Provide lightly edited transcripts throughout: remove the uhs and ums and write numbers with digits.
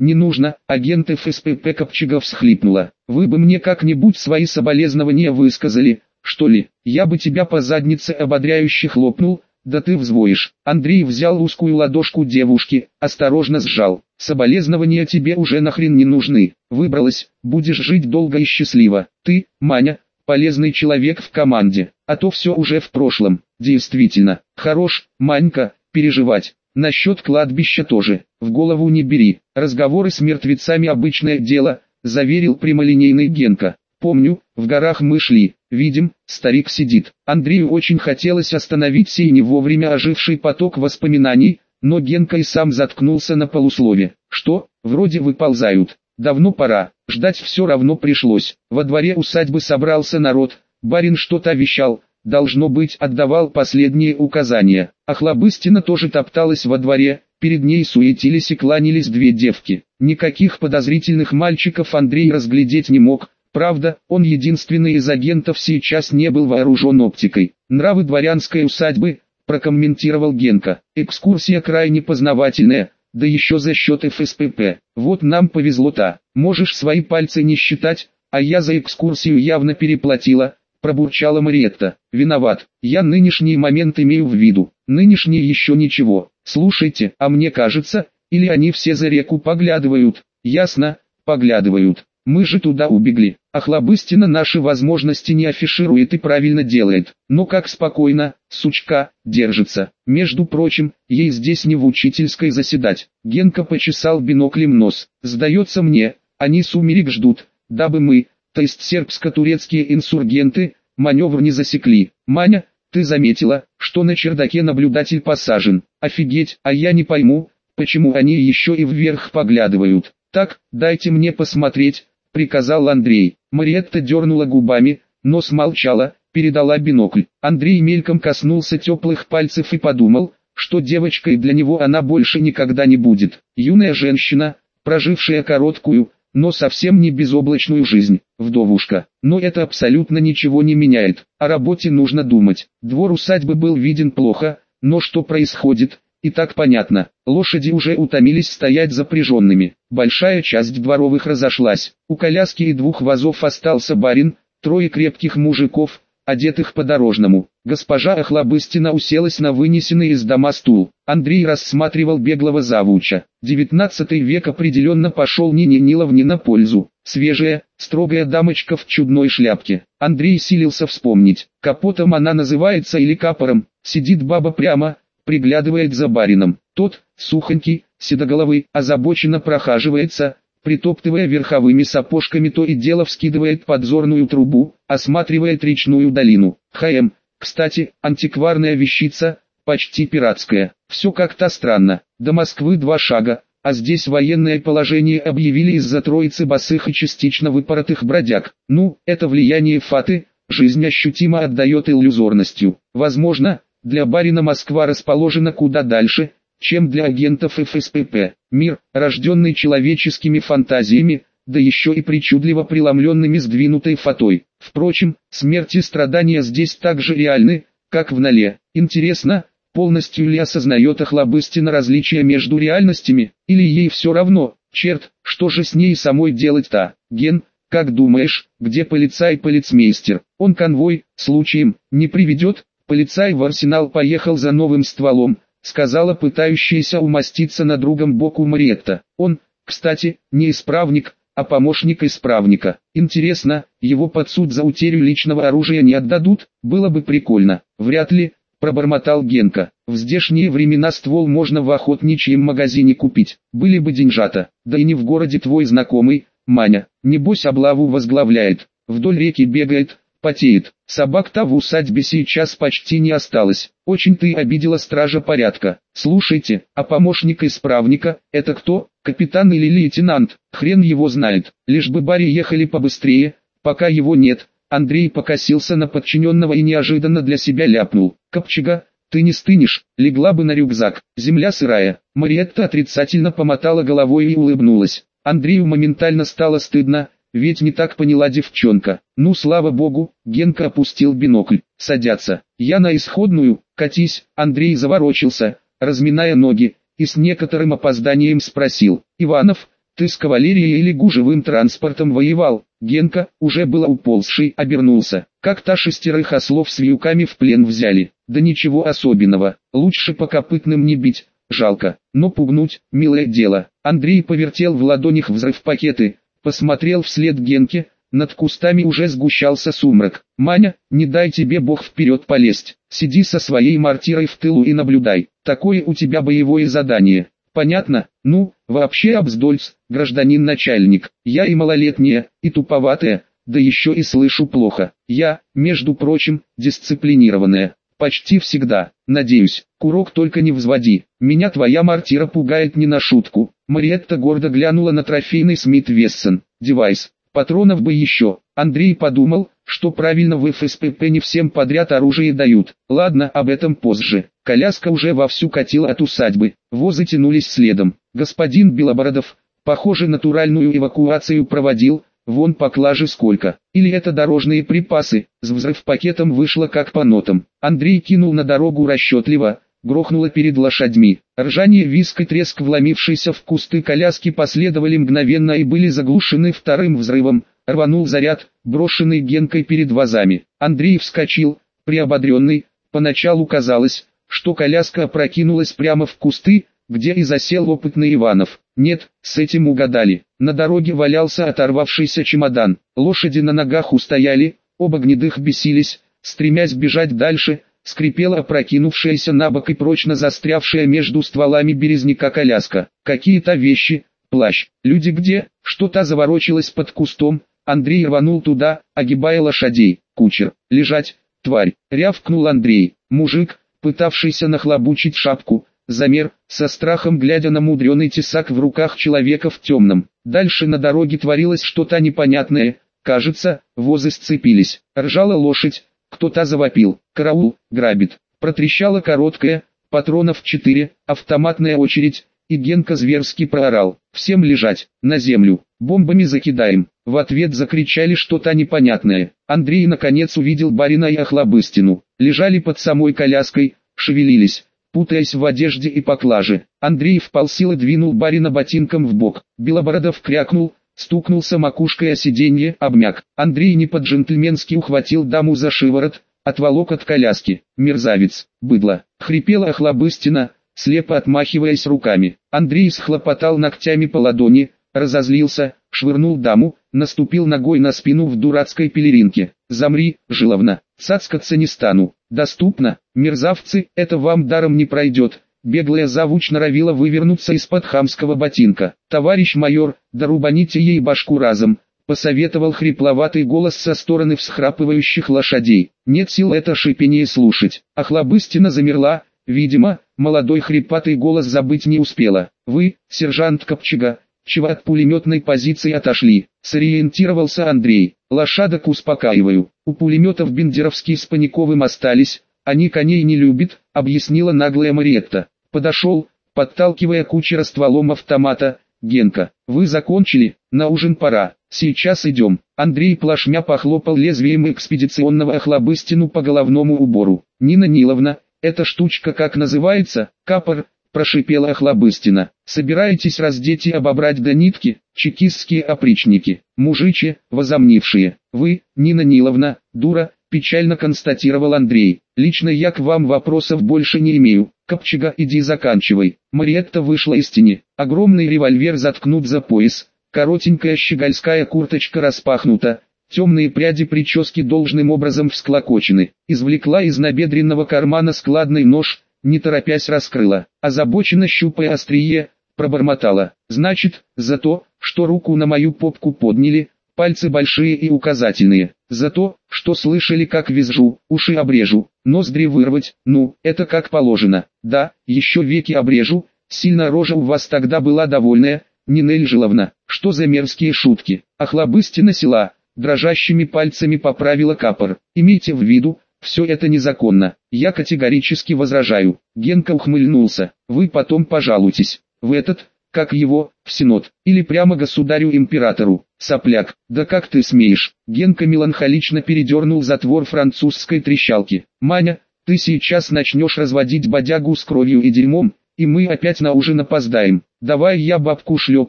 Не нужно, агент ФСПП Копчега всхлипнула. Вы бы мне как-нибудь свои соболезнования высказали, что ли? Я бы тебя по заднице ободряюще хлопнул, да ты взвоишь. Андрей взял узкую ладошку девушки, осторожно сжал. Соболезнования тебе уже нахрен не нужны. Выбралась, будешь жить долго и счастливо. Ты, Маня, полезный человек в команде, а то все уже в прошлом. Действительно, хорош, Манька, переживать. Насчет кладбища тоже, в голову не бери. Разговоры с мертвецами обычное дело, заверил прямолинейный Генка. Помню, в горах мы шли, видим, старик сидит. Андрею очень хотелось остановить сей не вовремя оживший поток воспоминаний, но Генка и сам заткнулся на полуслове. Что, вроде выползают. Давно пора, ждать все равно пришлось. Во дворе усадьбы собрался народ, барин что-то вещал, должно быть отдавал последние указания. Охлобыстина тоже топталась во дворе, перед ней суетились и кланялись две девки. Никаких подозрительных мальчиков Андрей разглядеть не мог. Правда, он единственный из агентов сейчас не был вооружен оптикой. «Нравы дворянской усадьбы», прокомментировал Генка. «Экскурсия крайне познавательная, да еще за счет ФСПП. Вот нам повезло-то. Можешь свои пальцы не считать, а я за экскурсию явно переплатила», пробурчала Мариетта. «Виноват, я нынешний момент имею в виду. Нынешний еще ничего. Слушайте, а мне кажется, или они все за реку поглядывают?» «Ясно, поглядывают. Мы же туда убегли. Охлобыстина наши возможности не афиширует и правильно делает. Но как спокойно, сучка, держится. Между прочим, ей здесь не в учительской заседать». Генка почесал биноклем нос. «Сдается мне, они сумерек ждут, дабы мы, то есть сербско-турецкие инсургенты, маневр не засекли. Маня, ты заметила, что на чердаке наблюдатель посажен? Офигеть, а я не пойму, почему они еще и вверх поглядывают. Так, дайте мне посмотреть», приказал Андрей. Мариетта дернула губами, но смолчала, передала бинокль. Андрей мельком коснулся теплых пальцев и подумал, что девочкой для него она больше никогда не будет. Юная женщина, прожившая короткую, но совсем не безоблачную жизнь, вдовушка. Но это абсолютно ничего не меняет. О работе нужно думать. Двор усадьбы был виден плохо, но что происходит, и так понятно. Лошади уже утомились стоять запряженными. Большая часть дворовых разошлась. У коляски и двух вазов остался барин, трое крепких мужиков, одетых по-дорожному. Госпожа Охлобыстина уселась на вынесенный из дома стул. Андрей рассматривал беглого завуча. 19 век определенно пошел Нине Ниловне на пользу. Свежая, строгая дамочка в чудной шляпке. Андрей силился вспомнить, капотом она называется или капором. Сидит баба прямо, приглядывает за барином. Тот, сухонький, седоголовый, озабоченно прохаживается, притоптывая верховыми сапожками, то и дело вскидывает подзорную трубу, осматривает речную долину. Кстати, антикварная вещица, почти пиратская. Все как-то странно. До Москвы 2 шага, а здесь военное положение объявили из-за троицы босых и частично выпоротых бродяг. Ну, это влияние фаты, жизнь ощутимо отдает иллюзорностью. Возможно, для барина Москва расположена куда дальше, чем для агентов ФСПП. Мир, рожденный человеческими фантазиями, да еще и причудливо преломленными сдвинутой фатой. Впрочем, смерть и страдания здесь так же реальны, как в Нале. Интересно, полностью ли осознает Охлобыстина различия между реальностями, или ей все равно? Черт, что же с ней самой делать-то? Ген, как думаешь, где полицмейстер? Он конвой, случаем, не приведет? Полицай в арсенал поехал за новым стволом, сказала пытающаяся умоститься на другом боку Мариетта. Он, кстати, не исправник, а помощник исправника. Интересно, его под суд за утерю личного оружия не отдадут? Было бы прикольно. Вряд ли, пробормотал Генка. В здешние времена ствол можно в охотничьем магазине купить. Были бы деньжата. Да и не в городе твой знакомый, Маня. Небось облаву возглавляет. Вдоль реки бегает, потеет. Собак-то в усадьбе сейчас почти не осталось. Очень ты обидела стража порядка. Слушайте, а помощник исправника, это кто? Капитан или лейтенант? Хрен его знает. Лишь бы бари ехали побыстрее, пока его нет. Андрей покосился на подчиненного и неожиданно для себя ляпнул. Копчега, ты не стынешь, легла бы на рюкзак. Земля сырая. Мариетта отрицательно помотала головой и улыбнулась. Андрею моментально стало стыдно. Ведь не так поняла девчонка. Ну слава богу, Генка опустил бинокль. Садятся. Я на исходную, катись. Андрей заворочился, разминая ноги, и с некоторым опозданием спросил. Иванов, Ты с кавалерией или гужевым транспортом воевал? Генка, уже было уползший, обернулся. Как-то 6 ослов с вьюками в плен взяли. Да ничего особенного, лучше по копытным не бить, жалко, но пугнуть, милое дело. Андрей повертел в ладонях взрыв-пакеты, посмотрел вслед Генке, над кустами уже сгущался сумрак. Маня, не дай тебе Бог вперед полезть, сиди со своей мортирой в тылу и наблюдай, такое у тебя боевое задание. Понятно? Ну, вообще обздольц, гражданин начальник, я и малолетняя, и туповатая, да еще и слышу плохо. Я, между прочим, дисциплинированная, почти всегда, надеюсь, курок только не взводи, меня твоя мортира пугает не на шутку. Мариетта гордо глянула на трофейный Смит Вессон, девайс, патронов бы еще. Андрей подумал, что правильно в ФСПП не всем подряд оружие дают. Ладно, об этом позже. Коляска уже вовсю катила от усадьбы, возы тянулись следом. Господин Белобородов, похоже, натуральную эвакуацию проводил, вон поклажи сколько. Или это дорожные припасы, с взрыв-пакетом вышло как по нотам. Андрей кинул на дорогу расчетливо, грохнуло перед лошадьми. Ржание, визг и треск вломившейся в кусты коляски последовали мгновенно и были заглушены вторым взрывом. Рванул заряд, брошенный Генкой перед вазами. Андрей вскочил, приободренный. Поначалу казалось, что коляска опрокинулась прямо в кусты, где и засел опытный Иванов. Нет, с этим угадали. На дороге валялся оторвавшийся чемодан. Лошади на ногах устояли, оба гнедых бесились, стремясь бежать дальше. Скрипела опрокинувшаяся на бок и прочно застрявшая между стволами березняка коляска. Какие-то вещи, плащ. Люди где? Что-то заворочилось под кустом. Андрей рванул туда, огибая лошадей. Кучер. Лежать, тварь. Рявкнул Андрей. Мужик, пытавшийся нахлобучить шапку, замер, со страхом глядя на мудреный тесак в руках человека в темном. Дальше на дороге творилось что-то непонятное. Кажется, возы сцепились. Ржала лошадь. Кто-то завопил. Караул, грабит. Протрещала короткая, патронов 4, автоматная очередь, и Генка зверски проорал. Всем лежать, на землю, бомбами закидаем. В ответ закричали что-то непонятное. Андрей наконец увидел барина и Охлобыстину. Лежали под самой коляской, шевелились, путаясь в одежде и поклаже. Андрей вползил и двинул барина ботинком в бок. Белобородов крякнул, стукнулся макушкой о сиденье, обмяк. Андрей не по-джентльменски ухватил даму за шиворот, отволок от коляски. Мерзавец, быдло, хрипела Охлобыстина, слепо отмахиваясь руками. Андрей схлопотал ногтями по ладони, разозлился, швырнул даму, наступил ногой на спину в дурацкой пелеринке. Замри, Жиловна, цацкаться не стану. Доступно, мерзавцы, это вам даром не пройдет. Беглая завуч норовила вывернуться из-под хамского ботинка. «Товарищ майор, да рубаните ей башку разом», — посоветовал хрипловатый голос со стороны всхрапывающих лошадей. Нет сил это шипение слушать. Охлобыстина замерла, видимо, молодой хрипатый голос забыть не успела. «Вы, сержант Копчега, чего от пулеметной позиции отошли?» — сориентировался Андрей. «Лошадок успокаиваю. У пулеметов бендеровские с Паниковым остались, они коней не любят», — объяснила наглая Мариетта. Подошел, подталкивая кучера стволом автомата. «Генка, вы закончили? На ужин пора. Сейчас идем». Андрей плашмя похлопал лезвием экспедиционного Охлобыстину по головному убору. «Нина Ниловна, эта штучка как называется?» «Капор», — прошипела Охлобыстина. «Собираетесь раздеть и обобрать до нитки, чекистские опричники, мужичи, возомнившие. Вы, Нина Ниловна, дура», — печально констатировал Андрей. «Лично я к вам вопросов больше не имею. Копчега, иди заканчивай». Мариетта вышла из тени. Огромный револьвер заткнут за пояс. Коротенькая щегольская курточка распахнута. Темные пряди прически должным образом всклокочены. Извлекла из набедренного кармана складный нож, не торопясь раскрыла. Озабоченно щупая острие, пробормотала. «Значит, за то, что руку на мою попку подняли, пальцы большие и указательные. За то, что слышали, как визжу, уши обрежу, ноздри вырвать, ну, это как положено. Да, еще веки обрежу, сильно рожа у вас тогда была довольная, Нинель Жиловна. Что за мерзкие шутки?» Охлобыстина села, дрожащими пальцами поправила капор. «Имейте в виду, все это незаконно. Я категорически возражаю». Генка ухмыльнулся. «Вы потом пожалуйтесь. В этот, как его, в Синод, или прямо государю-императору, сопляк, да как ты смеешь?» Генка меланхолично передернул затвор французской трещалки. «Маня, ты сейчас начнешь разводить бодягу с кровью и дерьмом, и мы опять на ужин опоздаем. Давай я бабку шлепну,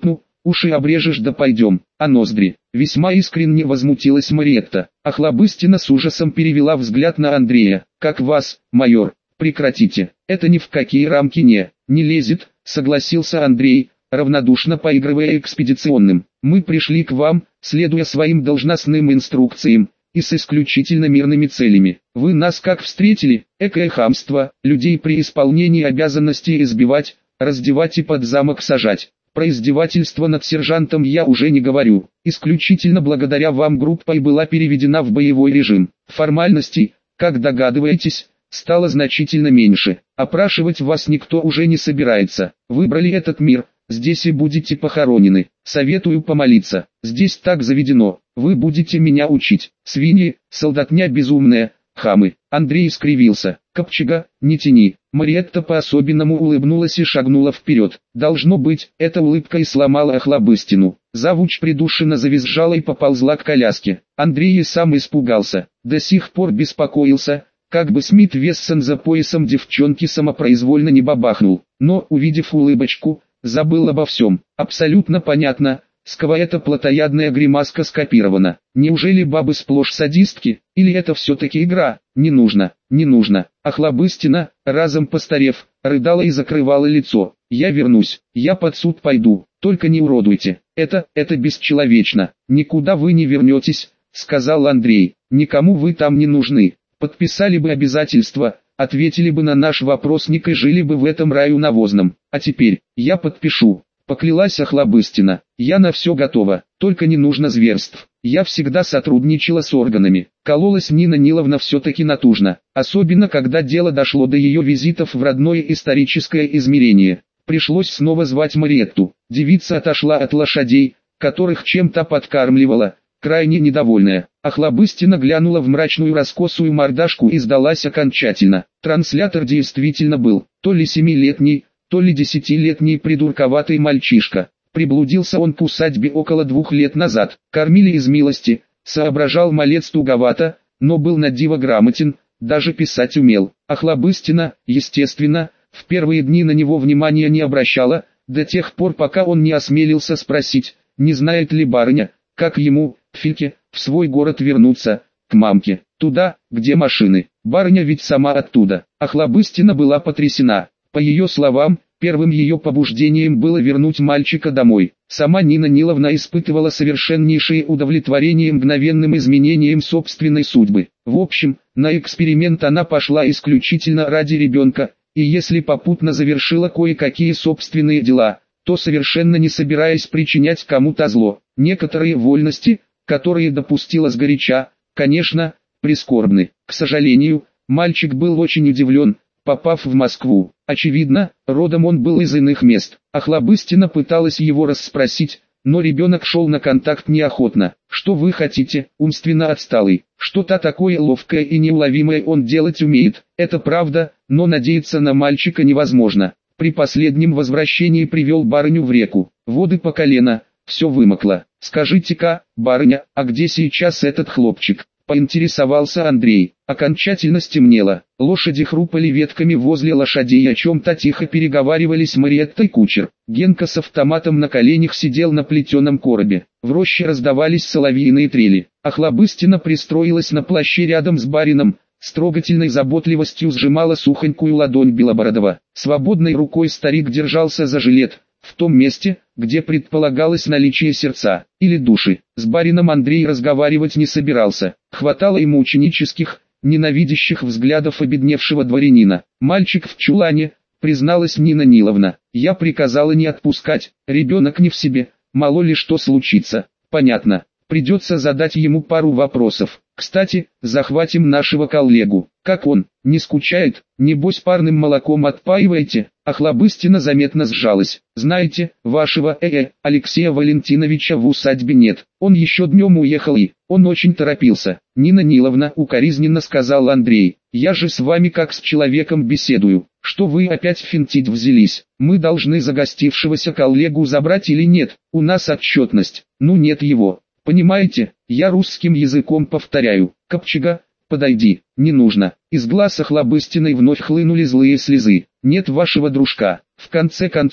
уши обрежешь да пойдем, а ноздри. Весьма искренне возмутилась Мариетта. Охлобыстина с ужасом перевела взгляд на Андрея. Как вас, майор? Прекратите, это ни в какие рамки не лезет, согласился Андрей, равнодушно поигрывая экспедиционным. Мы пришли к вам, следуя своим должностным инструкциям, и с исключительно мирными целями. Вы нас как встретили? Экое хамство, людей при исполнении обязанностей избивать, раздевать и под замок сажать. Про издевательство над сержантом я уже не говорю. Исключительно благодаря вам группа и была переведена в боевой режим. Формальностей, как догадываетесь, стало значительно меньше. Опрашивать вас никто уже не собирается. Выбрали этот мир, здесь и будете похоронены. Советую помолиться. Здесь так заведено. Вы будете меня учить. Свиньи, солдатня безумная, хамы. Андрей скривился. Копчега, не тяни. Мариетта по-особенному улыбнулась и шагнула вперед. Должно быть, эта улыбка и сломала Охлобыстину. Завуч придушенно завизжала и поползла к коляске. Андрей и сам испугался. До сих пор беспокоился, как бы Смит Вессон за поясом девчонки самопроизвольно не бабахнул. Но, увидев улыбочку, забыл обо всем. Абсолютно понятно, с кого эта плотоядная гримаска скопирована. Неужели бабы сплошь садистки, или это все-таки игра? Не нужно, не нужно. Охлобыстина, разом постарев, рыдала и закрывала лицо. Я вернусь, я под суд пойду, только не уродуйте. Это бесчеловечно. Никуда вы не вернетесь, сказал Андрей. Никому вы там не нужны. Подписали бы обязательства, ответили бы на наш вопросник и жили бы в этом раю навозном. А теперь, я подпишу. Поклялась Охлобыстина. Я на все готова, только не нужно зверств. Я всегда сотрудничала с органами. Кололась Нина Ниловна все-таки натужно, особенно когда дело дошло до ее визитов в родное историческое измерение. Пришлось снова звать Мариетту. Девица отошла от лошадей, которых чем-то подкармливала, крайне недовольная. Охлобыстина глянула в мрачную раскосую мордашку и сдалась окончательно. Транслятор действительно был, то ли 7-летний, то ли 10-летний придурковатый мальчишка. Приблудился он к усадьбе около 2 лет назад. Кормили из милости, соображал малец туговато, но был на диво грамотен, даже писать умел. Охлобыстина, естественно, в первые дни на него внимания не обращала, до тех пор пока он не осмелился спросить, не знает ли барыня, как ему, Фильке, в свой город вернуться, к мамке, туда, где машины. Барыня ведь сама оттуда. Охлобыстина была потрясена. По ее словам, первым ее побуждением было вернуть мальчика домой. Сама Нина Ниловна испытывала совершеннейшее удовлетворение мгновенным изменением собственной судьбы. В общем, на эксперимент она пошла исключительно ради ребенка, и если попутно завершила кое-какие собственные дела, то совершенно не собираясь причинять кому-то зло. Некоторые вольности, которые допустила сгоряча, конечно, прискорбны. К сожалению, мальчик был очень удивлен, попав в Москву. Очевидно, родом он был из иных мест. Охлобыстина пыталась его расспросить, но ребенок шел на контакт неохотно. Что вы хотите, умственно отсталый? Что-то такое ловкое и неуловимое он делать умеет. Это правда, но надеяться на мальчика невозможно. При последнем возвращении привел барыню в реку. Воды по колено, все вымокло. Скажите-ка, барыня, а где сейчас этот хлопчик? Поинтересовался Андрей. Окончательно стемнело. Лошади хрупали ветками возле лошадей, о чем-то тихо переговаривались Мариетта и кучер. Генка с автоматом на коленях сидел на плетеном коробе. В роще раздавались соловьиные трели. Охлобыстина пристроилась на плаще рядом с барином, с трогательной заботливостью сжимала сухонькую ладонь Белобородова. Свободной рукой старик держался за жилет, в том месте, где предполагалось наличие сердца, или души. С барином Андрей разговаривать не собирался. Хватало ему ученических, ненавидящих взглядов обедневшего дворянина. «Мальчик в чулане», призналась Нина Ниловна. «Я приказала не отпускать, ребенок не в себе, мало ли что случится». «Понятно, придется задать ему пару вопросов. Кстати, захватим нашего коллегу. Как он, не скучает? Небось парным молоком отпаиваете?» Охлобыстина заметно сжалась. «Знаете, вашего Алексея Валентиновича в усадьбе нет. Он еще днем уехал и, он очень торопился». «Нина Ниловна», укоризненно сказал Андрей, «я же с вами как с человеком беседую. Что вы опять финтить взялись? Мы должны загостившегося коллегу забрать или нет? У нас отчетность. Ну нет его. Понимаете, я русским языком повторяю. Копчега, подойди». «Не нужно». Из глаз Охлобыстиной вновь хлынули злые слезы. «Нет вашего дружка. В конце концов,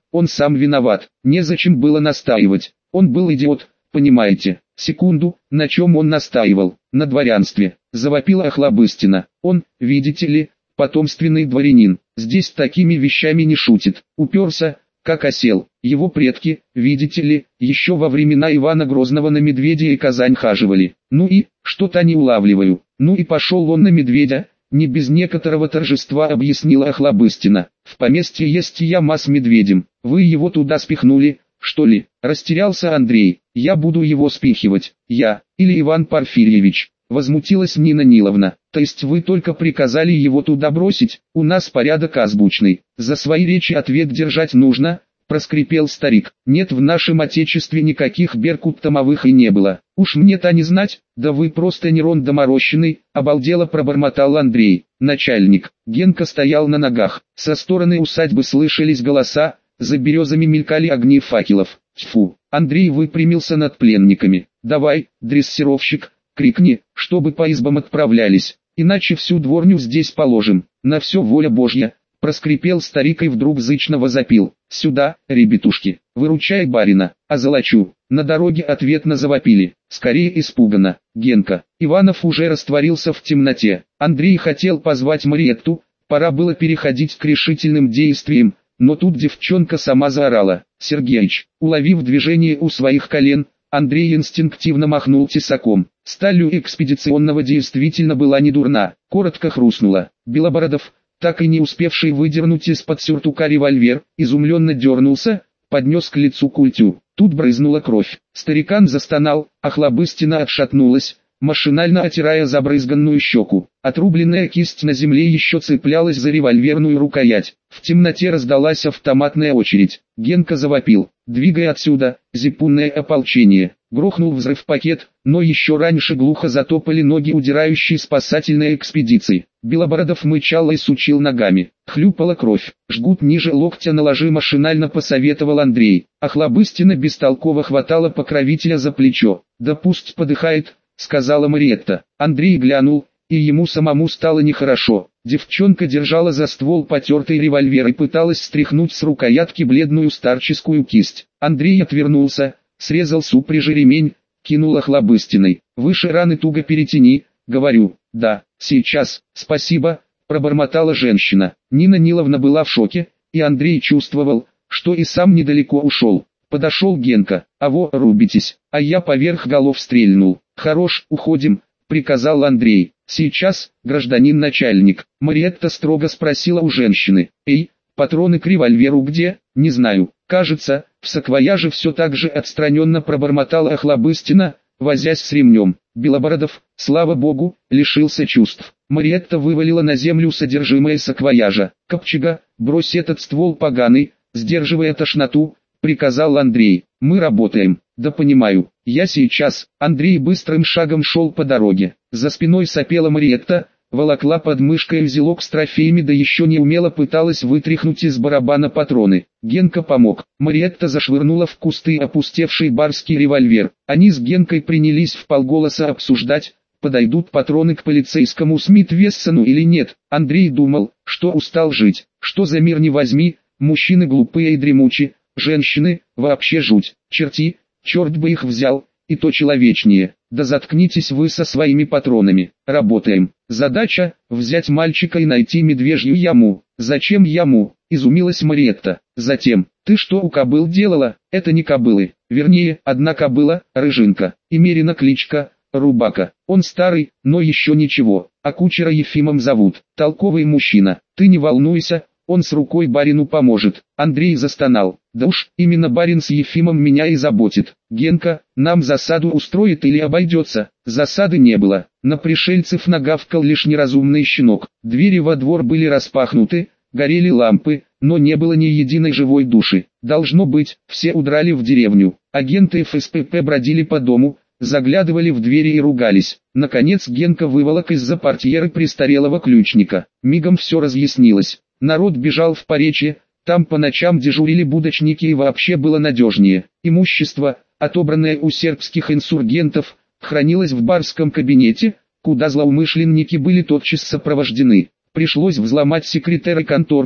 он сам виноват, незачем было настаивать, он был идиот, понимаете. Секунду, на чем он настаивал? На дворянстве, завопила Охлобыстина. Он, видите ли, потомственный дворянин, здесь такими вещами не шутит. Уперся, как осел. Его предки, видите ли, еще во времена Ивана Грозного на медведя и Казань хаживали. Ну и, что-то не улавливаю. Ну и пошел он на медведя, не без некоторого торжества объяснила Охлобыстина. В поместье есть яма с медведем, вы его туда спихнули, что ли? Растерялся Андрей. Я буду его спихивать, я, или Иван Порфирьевич. Возмутилась Нина Ниловна. То есть вы только приказали его туда бросить? У нас порядок азбучный. За свои речи ответ держать нужно, проскрипел старик. Нет, в нашем отечестве никаких беркут-томовых и не было. Уж мне-то не знать, да вы просто нейрон доморощенный, обалдело пробормотал Андрей. Начальник. Генка стоял на ногах. Со стороны усадьбы слышались голоса, за березами мелькали огни факелов. Тьфу. Андрей выпрямился над пленниками. Давай, дрессировщик, крикни, чтобы по избам отправлялись, иначе всю дворню здесь положим. На все воля Божья, проскрипел старик и вдруг зычно возопил. Сюда, ребятушки, выручай барина, озолочу. На дороге ответно завопили, скорее испуганно. Генка. Иванов уже растворился в темноте. Андрей хотел позвать Мариетту, пора было переходить к решительным действиям, но тут девчонка сама заорала. Сергеич, уловив движение у своих колен, Андрей инстинктивно махнул тесаком. Сталь у экспедиционного действительно была не дурна. Коротко хрустнула. Белобородов, так и не успевший выдернуть из-под сюртука револьвер, изумленно дернулся, поднес к лицу культю. Тут брызнула кровь. Старикан застонал, Охлобыстина отшатнулась, машинально отирая забрызганную щеку. Отрубленная кисть на земле еще цеплялась за револьверную рукоять. В темноте раздалась автоматная очередь. Генка завопил. «Двигай отсюда, зипунное ополчение!» Грохнул взрыв-пакет, но еще раньше глухо затопали ноги удирающей спасательной экспедиции. Белобородов мычал и сучил ногами. Хлюпала кровь. «Жгут ниже локтя наложи», машинально посоветовал Андрей. Охлобыстина бестолково хватала покровителя за плечо. «Да пусть подыхает», сказала Мариетта. Андрей глянул, и ему самому стало нехорошо. Девчонка держала за ствол потертый револьвер и пыталась стряхнуть с рукоятки бледную старческую кисть. Андрей отвернулся, срезал с упряжи ремень, кинул Охлобыстиной. «Выше раны туго перетяни», говорю. «Да, сейчас, спасибо», пробормотала женщина. Нина Ниловна была в шоке, и Андрей чувствовал, что и сам недалеко ушел. Подошел Генка. «А во, рубитесь», а я поверх голов стрельнул. «Хорош, уходим», приказал Андрей. «Сейчас, гражданин начальник», Мариетта строго спросила у женщины. «Эй, патроны к револьверу где?» «Не знаю, кажется, в саквояже», все так же отстраненно пробормотала Охлобыстина, возясь с ремнем. Белобородов, слава богу, лишился чувств. Мариетта вывалила на землю содержимое саквояжа. «Копчега, брось этот ствол поганый», сдерживая тошноту, приказал Андрей. «Мы работаем». «Да понимаю, я сейчас». Андрей быстрым шагом шел по дороге. За спиной сопела Мариетта, волокла под мышкой узелок с трофеями, да еще неумело пыталась вытряхнуть из барабана патроны. Генка помог. Мариетта зашвырнула в кусты опустевший барский револьвер. Они с Генкой принялись вполголоса обсуждать, подойдут патроны к полицейскому Смит-Вессону или нет. Андрей думал, что устал жить. Что за мир не возьми, мужчины глупые и дремучи, женщины, вообще жуть. Черти, черт бы их взял, и то человечнее. Да заткнитесь вы со своими патронами. Работаем. Задача – взять мальчика и найти медвежью яму. Зачем яму? Изумилась Мариетта. Затем, ты что у кобыл делала? Это не кобылы. Вернее, одна кобыла, Рыжинка. И Мерина кличка, Рубака. Он старый, но еще ничего. А кучера Ефимом зовут. Толковый мужчина. Ты не волнуйся, он с рукой барину поможет. Андрей застонал. Да уж, именно барин с Ефимом меня и заботит. Генка, нам засаду устроит или обойдется? Засады не было. На пришельцев нагавкал лишь неразумный щенок. Двери во двор были распахнуты, горели лампы, но не было ни единой живой души. Должно быть, все удрали в деревню. Агенты ФСПП бродили по дому, заглядывали в двери и ругались. Наконец Генка выволок из-за портьеры престарелого ключника. Мигом все разъяснилось. Народ бежал в Поречье, там по ночам дежурили будочники и вообще было надежнее. Имущество, отобранное у сербских инсургентов, хранилось в барском кабинете, куда злоумышленники были тотчас сопровождены. Пришлось взломать секретаря конторку,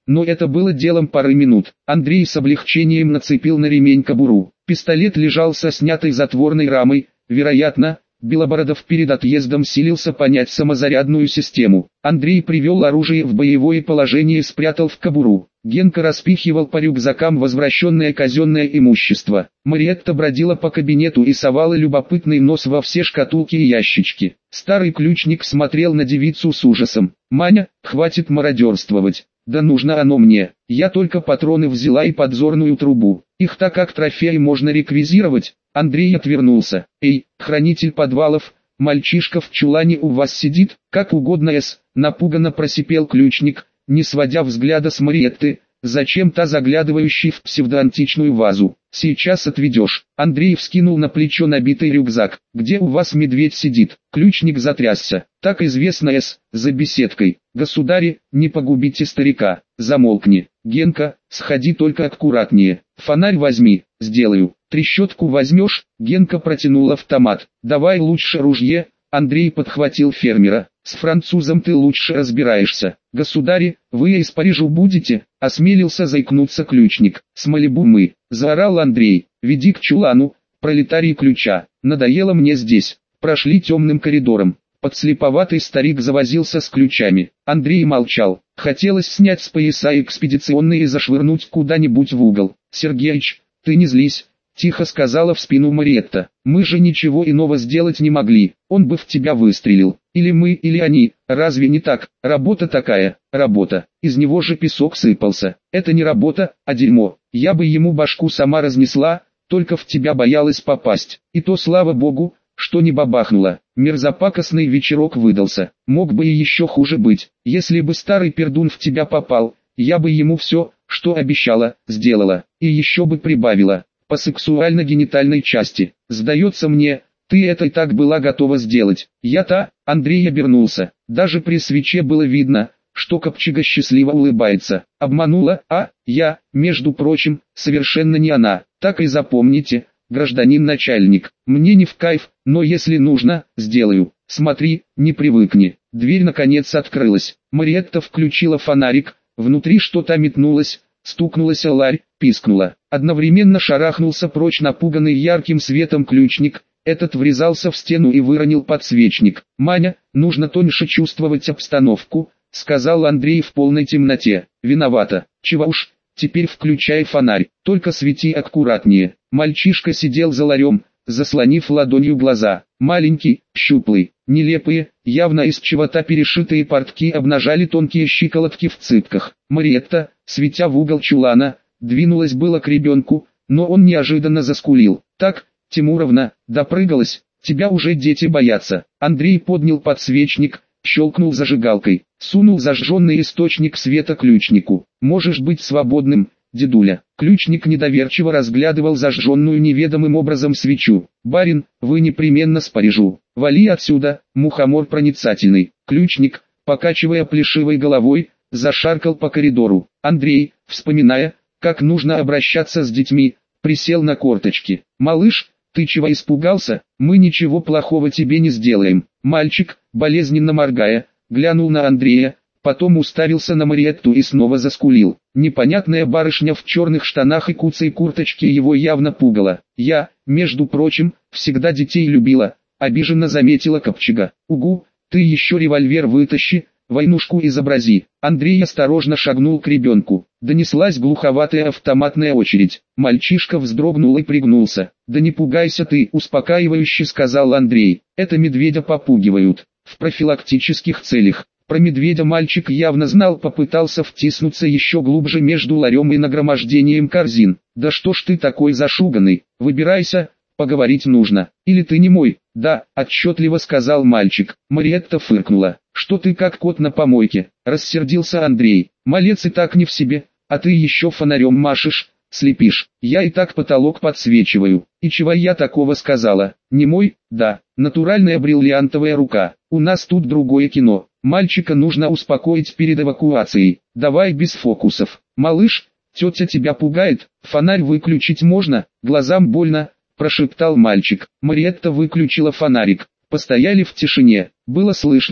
но это было делом пары минут. Андрей с облегчением нацепил на ремень кобуру. Пистолет лежал со снятой затворной рамой, вероятно, Белобородов перед отъездом силился понять самозарядную систему. Андрей привел оружие в боевое положение и спрятал в кобуру. Генка распихивал по рюкзакам возвращенное казенное имущество. Мариетта бродила по кабинету и совала любопытный нос во все шкатулки и ящички. Старый ключник смотрел на девицу с ужасом. «Маня, хватит мародерствовать. Да нужно оно мне. Я только патроны взяла и подзорную трубу. Их-то как трофей можно реквизировать». Андрей отвернулся. «Эй, хранитель подвалов, мальчишка в чулане у вас сидит?» «Как угодно, напуганно просипел ключник, не сводя взгляда с Мариетты, зачем-то заглядывающий в псевдоантичную вазу. «Сейчас отведешь». Андрей вскинул на плечо набитый рюкзак. «Где у вас медведь сидит?» Ключник затрясся. «Так известно, за беседкой. Государи, не погубите старика». «Замолкни. Генка, сходи только аккуратнее. Фонарь возьми». «Сделаю». «Трещотку возьмешь?» Генка протянул автомат. «Давай лучше ружье». Андрей подхватил фермера. «С французом ты лучше разбираешься». «Государи, вы из Парижа будете?» Осмелился заикнуться ключник. «С Малибу мы», заорал Андрей. «Веди к чулану, пролетарий ключа. Надоело мне здесь». Прошли темным коридором. Подслеповатый старик завозился с ключами. Андрей молчал. Хотелось снять с пояса экспедиционные и зашвырнуть куда-нибудь в угол. «Сергеич, ты не злись», — тихо сказала в спину Мариетта. «Мы же ничего иного сделать не могли. Он бы в тебя выстрелил. Или мы, или они. Разве не так? Работа такая, работа. Из него же песок сыпался. Это не работа, а дерьмо. Я бы ему башку сама разнесла, только в тебя боялась попасть. И то слава богу, что не бабахнуло. Мерзопакостный вечерок выдался. Мог бы и еще хуже быть. Если бы старый пердун в тебя попал, я бы ему все, что обещала, сделала. И еще бы прибавила. По сексуально-генитальной части. Сдается мне, ты это и так была готова сделать. Я-то, Андрей обернулся. Даже при свече было видно, что Копчега счастливо улыбается. Обманула, а я, между прочим, совершенно не она. Так и запомните, гражданин начальник. Мне не в кайф, но если нужно, сделаю. Смотри, не привыкни». Дверь наконец открылась. Мариетта включила фонарик, внутри что-то метнулось, стукнулась о ларь, пискнула. Одновременно шарахнулся прочь напуганный ярким светом ключник. Этот врезался в стену и выронил подсвечник. «Маня, нужно тоньше чувствовать обстановку», — сказал Андрей в полной темноте. «Виновата. Чего уж, теперь включай фонарь, только свети аккуратнее». Мальчишка сидел за ларем, заслонив ладонью глаза. Маленький, щуплый, нелепые, явно из чего-то перешитые портки обнажали тонкие щиколотки в цыпках. Мариетта, светя в угол чулана, двинулась было к ребенку, но он неожиданно заскулил. «Так, Тимуровна, допрыгалась, тебя уже дети боятся». Андрей поднял подсвечник, щелкнул зажигалкой, сунул зажженный источник света ключнику. «Можешь быть свободным, дедуля». Ключник недоверчиво разглядывал зажженную неведомым образом свечу. «Барин, вы непременно с Парижу. Вали отсюда, мухомор проницательный». Ключник, покачивая плешивой головой, зашаркал по коридору. Андрей, вспоминая, как нужно обращаться с детьми, присел на корточки. «Малыш, ты чего испугался? Мы ничего плохого тебе не сделаем». Мальчик, болезненно моргая, глянул на Андрея, потом уставился на Мариетту и снова заскулил. Непонятная барышня в черных штанах и куцей курточке его явно пугала. «Я, между прочим, всегда детей любила», — обиженно заметила Копчега. «Угу, ты еще револьвер вытащи, войнушку изобрази». Андрей осторожно шагнул к ребенку. Донеслась глуховатая автоматная очередь. Мальчишка вздрогнул и пригнулся. «Да не пугайся ты», — успокаивающе сказал Андрей. «Это медведя попугивают. В профилактических целях». Про медведя мальчик явно знал, попытался втиснуться еще глубже между ларем и нагромождением корзин. «Да что ж ты такой зашуганный? Выбирайся, поговорить нужно. Или ты не мой?» «Да», — отчетливо сказал мальчик. Мариетта фыркнула. «Что ты как кот на помойке?» — рассердился Андрей. «Малец и так не в себе, а ты еще фонарем машешь, слепишь. Я и так потолок подсвечиваю. И чего я такого сказала? Не мой? Да, натуральная бриллиантовая рука. У нас тут другое кино. Мальчика нужно успокоить перед эвакуацией. Давай без фокусов. Малыш, тетя тебя пугает, фонарь выключить можно, глазам больно», — прошептал мальчик. Мариетта выключила фонарик. Постояли в тишине. Было слышно,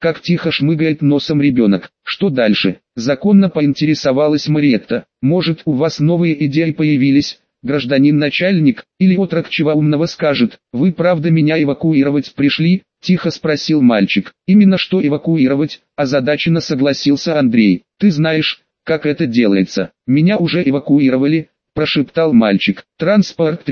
как тихо шмыгает носом ребенок. Что дальше? Законно поинтересовалась Мариетта. Может, у вас новые идеи появились, гражданин начальник, или отрок чего умного скажет? Вы правда меня эвакуировать пришли? Тихо спросил мальчик. Именно что эвакуировать, озадаченно согласился Андрей. Ты знаешь, как это делается. Меня уже эвакуировали, прошептал мальчик. Транспорт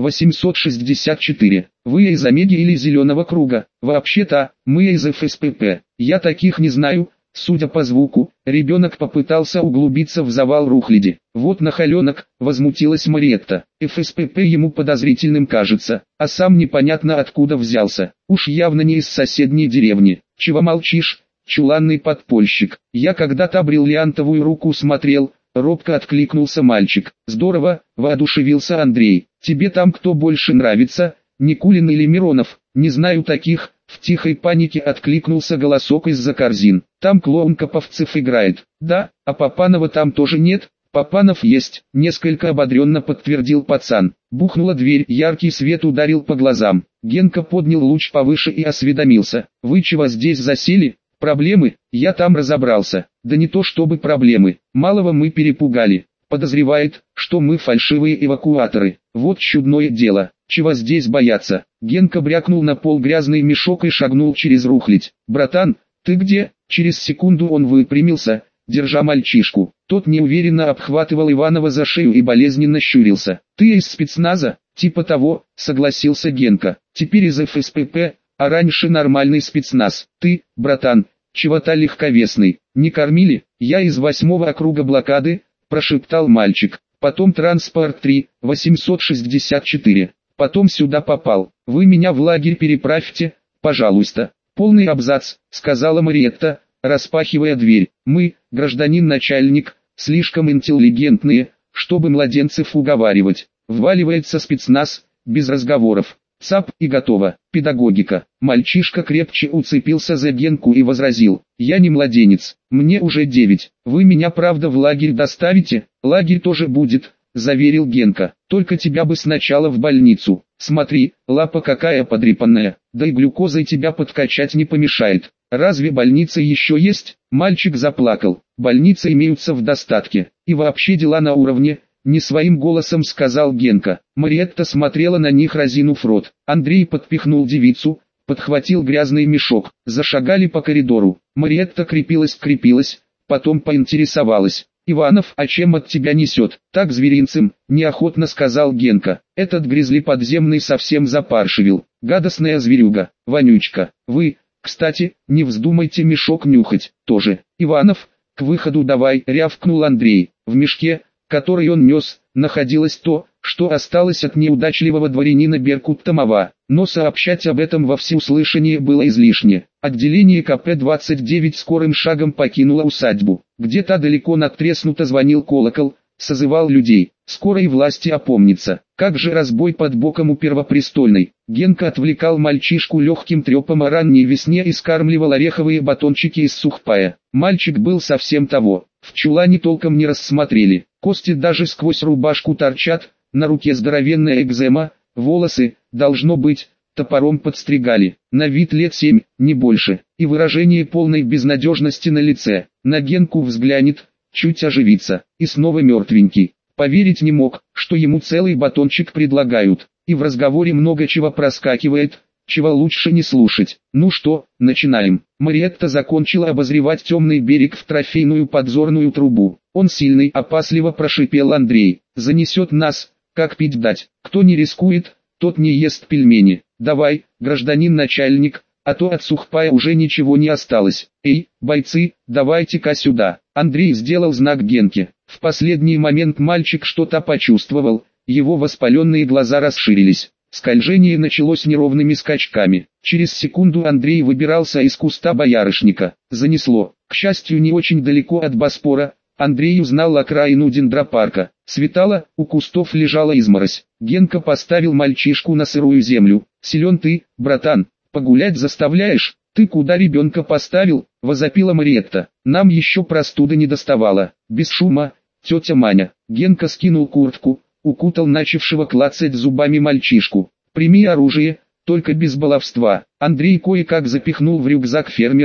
3864. Вы из Омеги или Зеленого круга? Вообще-то, мы из ФСПП. Я таких не знаю. Судя по звуку, ребенок попытался углубиться в завал рухляди. Вот нахаленок, возмутилась Мариетта. ФСПП ему подозрительным кажется, а сам непонятно откуда взялся. Уж явно не из соседней деревни. Чего молчишь, чуланный подпольщик? Я когда-то бриллиантовую руку смотрел. Робко откликнулся мальчик. Здорово, воодушевился Андрей. Тебе там кто больше нравится, Никулин или Миронов? Не знаю таких. В тихой панике откликнулся голосок из-за корзин. Там клоун Коповцев играет. Да, а Папанова там тоже нет? Папанов есть, несколько ободренно подтвердил пацан. Бухнула дверь, яркий свет ударил по глазам. Генка поднял луч повыше и осведомился. Вы чего здесь засели? Проблемы? Я там разобрался. Да не то чтобы проблемы. Малого мы перепугали. Подозревает, что мы фальшивые эвакуаторы. Вот чудное дело. Чего здесь бояться? Генка брякнул на пол грязный мешок и шагнул через рухлядь. Братан, ты где? Через секунду он выпрямился, держа мальчишку. Тот неуверенно обхватывал Иванова за шею и болезненно щурился. Ты из спецназа? Типа того, согласился Генка. Теперь из ФСПП, а раньше нормальный спецназ. Ты, братан, чего-то легковесный. Не кормили? Я из 8-го округа блокады, прошептал мальчик. Потом транспорт 3864. Потом сюда попал. Вы меня в лагерь переправьте, пожалуйста. Полный абзац, сказала Мариетта, распахивая дверь. Мы, гражданин начальник, слишком интеллигентные, чтобы младенцев уговаривать. Вваливается спецназ, без разговоров. ЦАП и готово. Педагогика. Мальчишка крепче уцепился за Генку и возразил. Я не младенец, мне уже 9. Вы меня правда в лагерь доставите? Лагерь тоже будет, заверил Генка. Только тебя бы сначала в больницу. Смотри, лапа какая подрепанная. Да и глюкозой тебя подкачать не помешает. Разве больница еще есть? Мальчик заплакал. Больницы имеются в достатке. И вообще дела на уровне. Не своим голосом сказал Генка. Мариетта смотрела на них разинув рот. Андрей подпихнул девицу, подхватил грязный мешок. Зашагали по коридору. Мариетта крепилась, потом поинтересовалась. Иванов, а чем от тебя несет? Так зверинцем, неохотно сказал Генка. Этот гризли подземный совсем запаршивил. Гадостная зверюга, вонючка. Вы, кстати, не вздумайте мешок нюхать. Тоже. Иванов, к выходу давай, рявкнул Андрей. В мешке, который он нес, находилось то, что осталось от неудачливого дворянина Беркут-Томова, но сообщать об этом во всеуслышание было излишне. Отделение КП-29 скорым шагом покинуло усадьбу. Где-то далеко надтреснуто звонил колокол, созывал людей. Скоро и власти опомнятся. Как же разбой под боком у Первопрестольной. Генка отвлекал мальчишку легким трепом о ранней весне и скармливал ореховые батончики из сухпая. Мальчик был совсем того. В чулане толком не рассмотрели. Кости даже сквозь рубашку торчат, на руке здоровенная экзема, волосы, должно быть, топором подстригали. На вид лет 7, не больше, и выражение полной безнадежности на лице. На Генку взглянет, чуть оживится, и снова мертвенький. Поверить не мог, что ему целый батончик предлагают, и в разговоре много чего проскакивает, чего лучше не слушать. Ну что, начинаем. Мариетта закончила обозревать темный берег в трофейную подзорную трубу. Он сильный, опасливо прошипел Андрей. Занесет нас, как пить дать. Кто не рискует, тот не ест пельмени. Давай, гражданин начальник, а то от сухпая уже ничего не осталось. Эй, бойцы, давайте-ка сюда. Андрей сделал знак Генке. В последний момент мальчик что-то почувствовал, его воспаленные глаза расширились. Скольжение началось неровными скачками. Через секунду Андрей выбирался из куста боярышника. Занесло. К счастью, не очень далеко от Боспора. Андрей узнал окраину дендропарка. Светало, у кустов лежала изморозь. Генка поставил мальчишку на сырую землю. «Силен ты, братан, погулять заставляешь? Ты куда ребенка поставил?» — возопила Мариетта. «Нам еще простуда не доставала». Без шума, тетя Маня. Генка скинул куртку, укутал начавшего клацать зубами мальчишку. «Прими оружие, только без баловства». Андрей кое-как запихнул в рюкзак фермера,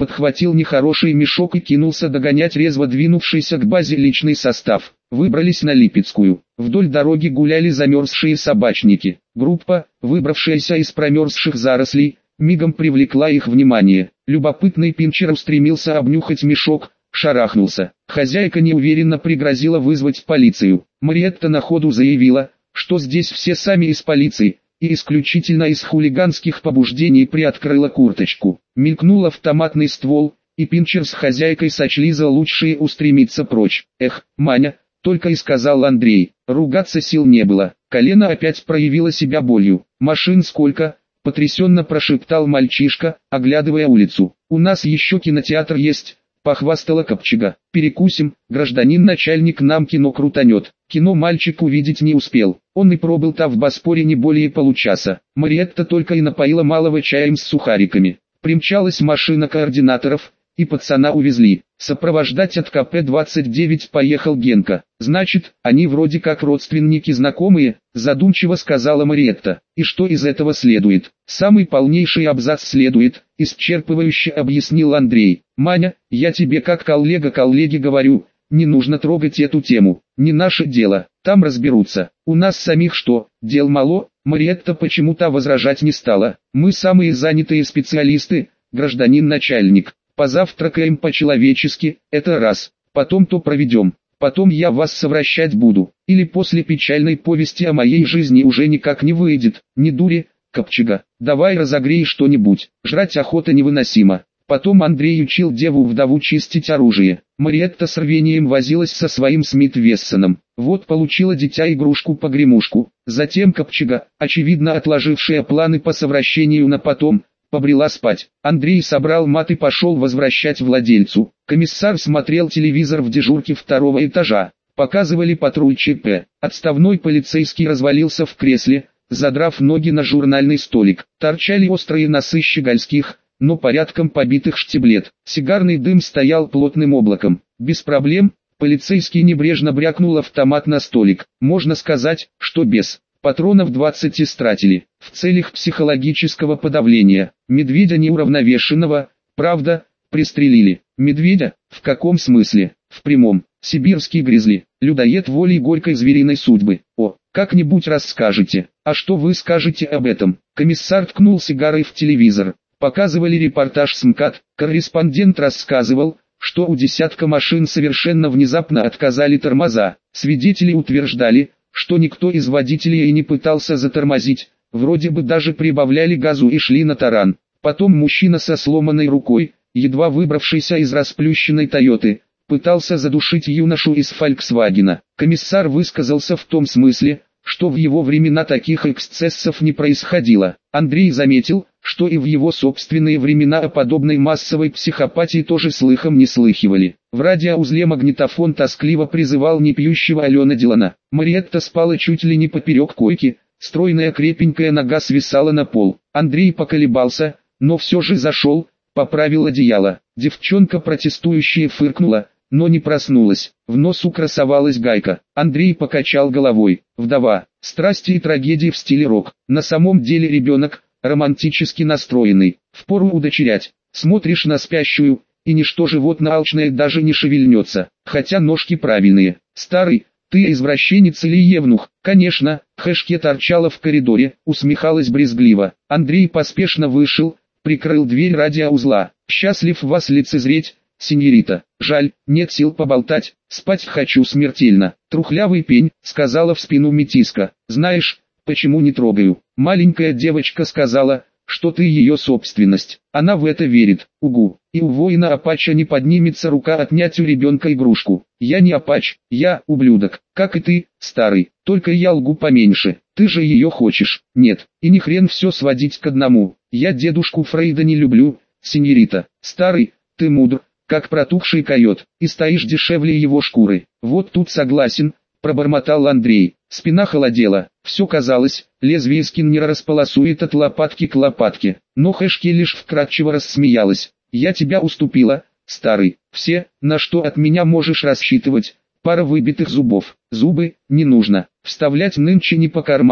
подхватил нехороший мешок и кинулся догонять резво двинувшийся к базе личный состав. Выбрались на Липецкую. Вдоль дороги гуляли замерзшие собачники. Группа, выбравшаяся из промерзших зарослей, мигом привлекла их внимание. Любопытный Пинчер устремился обнюхать мешок, шарахнулся. Хозяйка неуверенно пригрозила вызвать полицию. Мариетта на ходу заявила, что здесь все сами из полиции, и исключительно из хулиганских побуждений приоткрыла курточку. Мелькнул автоматный ствол, и Пинчер с хозяйкой сочли за лучшее устремиться прочь. «Эх, Маня», — только и сказал Андрей. Ругаться сил не было. Колено опять проявило себя болью. «Машин сколько?» — потрясенно прошептал мальчишка, оглядывая улицу. «У нас еще кинотеатр есть», — похвастала Копчега. «Перекусим, гражданин начальник нам кино крутанет». Кино мальчик увидеть не успел. Он и пробыл-то в Боспоре не более получаса. Мариетта только и напоила малого чаем с сухариками. Примчалась машина координаторов, и пацана увезли. Сопровождать от КП-29 поехал Генка. «Значит, они вроде как родственники знакомые», задумчиво сказала Мариетта. «И что из этого следует?» «Самый полнейший абзац следует», исчерпывающе объяснил Андрей. «Маня, я тебе как коллеге говорю, не нужно трогать эту тему, не наше дело, там разберутся. У нас самих что, дел мало?» Мариетта почему-то возражать не стала. «Мы самые занятые специалисты, гражданин начальник. Позавтракаем по-человечески, это раз. Потом то проведем. Потом я вас совращать буду. Или после печальной повести о моей жизни уже никак не выйдет. Не дури, Копчега. Давай разогрей что-нибудь. Жрать охота невыносимо». Потом Андрей учил деву-вдову чистить оружие. Мариетта с рвением возилась со своим Смит-Вессоном. Вот получила дитя игрушку-погремушку. Затем Копчега, очевидно отложившая планы по совращению на потом, побрела спать. Андрей собрал мат и пошел возвращать владельцу. Комиссар смотрел телевизор в дежурке второго этажа. Показывали патруль ЧП. Отставной полицейский развалился в кресле, задрав ноги на журнальный столик. Торчали острые носы щегольских, но порядком побитых штиблет. Сигарный дым стоял плотным облаком. Без проблем, полицейский небрежно брякнул автомат на столик. Можно сказать, что без. Патронов 20 истратили. В целях психологического подавления. Медведя неуравновешенного, правда, пристрелили. Медведя? В каком смысле? В прямом. Сибирский гризли. Людоед волей горькой звериной судьбы. О, как-нибудь расскажете. А что вы скажете об этом? Комиссар ткнул сигарой в телевизор. Показывали репортаж с МКАД, корреспондент рассказывал, что у десятка машин совершенно внезапно отказали тормоза. Свидетели утверждали, что никто из водителей и не пытался затормозить, вроде бы даже прибавляли газу и шли на таран. Потом мужчина со сломанной рукой, едва выбравшийся из расплющенной Тойоты, пытался задушить юношу из Фольксвагена. Комиссар высказался в том смысле, что в его времена таких эксцессов не происходило. Андрей заметил, что и в его собственные времена о подобной массовой психопатии тоже слыхом не слыхивали. В радиоузле магнитофон тоскливо призывал непьющего Алена Дилана. Мариетта спала чуть ли не поперек койки, стройная крепенькая нога свисала на пол. Андрей поколебался, но все же зашел, поправил одеяло. Девчонка протестующая фыркнула, но не проснулась. В носу красовалась гайка. Андрей покачал головой. Вдова. Страсти и трагедии в стиле рок. На самом деле ребенок, романтически настроенный. Впору удочерять. Смотришь на спящую, и ничто животное алчное даже не шевельнется. Хотя ножки правильные. Старый, ты извращенец или евнух? Конечно, Хэшке торчала в коридоре, усмехалась брезгливо. Андрей поспешно вышел, прикрыл дверь радиоузла. Счастлив вас лицезреть, сеньорита. Жаль, нет сил поболтать, спать хочу смертельно. Трухлявый пень, сказала в спину метиска. Знаешь, почему не трогаю? Маленькая девочка сказала, что ты ее собственность. Она в это верит. Угу. И у воина Апача не поднимется рука отнять у ребенка игрушку. Я не Апач, я ублюдок, как и ты, старый. Только я лгу поменьше. Ты же ее хочешь. Нет, и ни хрен все сводить к одному. Я дедушку Фрейда не люблю, сеньорита. Старый, ты мудр, как протухший койот, и стоишь дешевле его шкуры. Вот тут согласен, пробормотал Андрей. Спина холодела, все казалось, лезвие скиннера располосует от лопатки к лопатке. Но Хэшке лишь вкратчиво рассмеялась. Я тебя уступила, старый. Все, на что от меня можешь рассчитывать, пара выбитых зубов. Зубы, не нужно, вставлять нынче не по карману,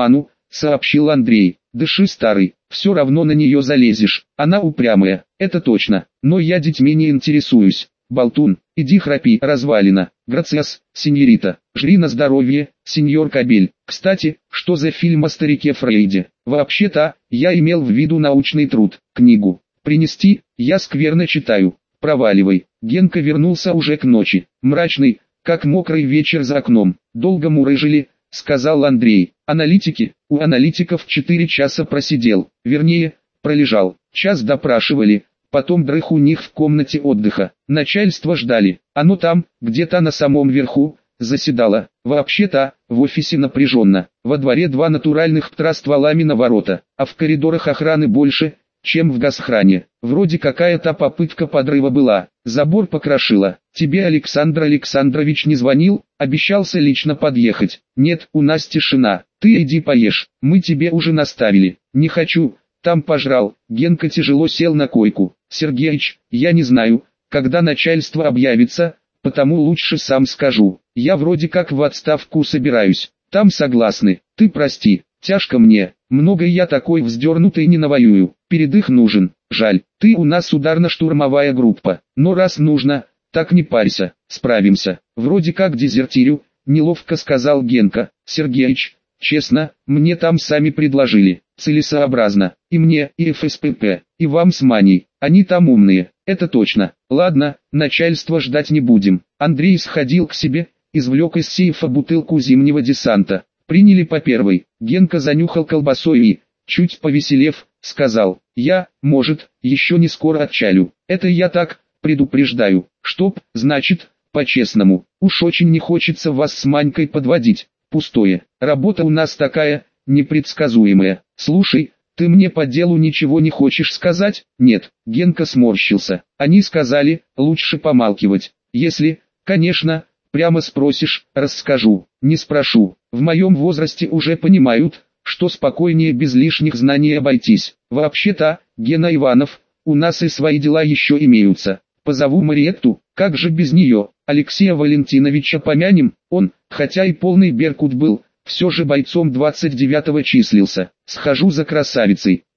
сообщил Андрей. Дыши, старый, все равно на нее залезешь. Она упрямая, это точно, но я детьми не интересуюсь. Болтун, иди храпи, развалина. Грациас, сеньорита, жри на здоровье, сеньор Кабель. Кстати, что за фильм о старике Фрейде? Вообще-то, я имел в виду научный труд, книгу. Принести, я скверно читаю. Проваливай. Генка вернулся уже к ночи, мрачный, как мокрый вечер за окном. Долго мурыжили, сказал Андрей. Аналитики, у аналитиков 4 часа просидел, вернее, пролежал. Час допрашивали. Потом дрых у них в комнате отдыха. Начальство ждали. Оно там, где-то на самом верху, заседало. Вообще-то, в офисе напряженно. Во дворе 2 натуральных птра стволами на ворота, а в коридорах охраны больше, чем в газхране. Вроде какая-то попытка подрыва была. Забор покрошило. Тебе Александр Александрович не звонил? Обещался лично подъехать. Нет, у нас тишина. Ты иди поешь. Мы тебе уже наставили. Не хочу. Там пожрал. Генка тяжело сел на койку. Сергеич, я не знаю, когда начальство объявится, потому лучше сам скажу. Я вроде как в отставку собираюсь. Там согласны. Ты прости, тяжко мне. Много я такой вздернутый не навоюю. Передых нужен. Жаль, ты у нас ударно-штурмовая группа. Но раз нужно, так не парься, справимся. Вроде как дезертирю, неловко сказал Генка. Сергеич, честно, мне там сами предложили. Целесообразно. И мне, и ФСПП, и вам с Маней. Они там умные, это точно. Ладно, начальство ждать не будем. Андрей сходил к себе, извлек из сейфа бутылку зимнего десанта. Приняли по первой. Генка занюхал колбасой и, чуть повеселев, сказал: я, может, еще не скоро отчалю. Это я так, предупреждаю. Чтоб, значит, по-честному. Уж очень не хочется вас с Манькой подводить. Пустое. Работа у нас такая, непредсказуемая. Слушай, ты мне по делу ничего не хочешь сказать? Нет. Генка сморщился. Они сказали, лучше помалкивать. Если, конечно, прямо спросишь, расскажу. Не спрошу. В моем возрасте уже понимают, что спокойнее без лишних знаний обойтись. Вообще-то, Гена Иванов, у нас и свои дела еще имеются. Позову Мариетту, как же без нее. Алексея Валентиновича помянем, он, хотя и полный беркут был, все же бойцом 29-го числился. Схожу за красавицей.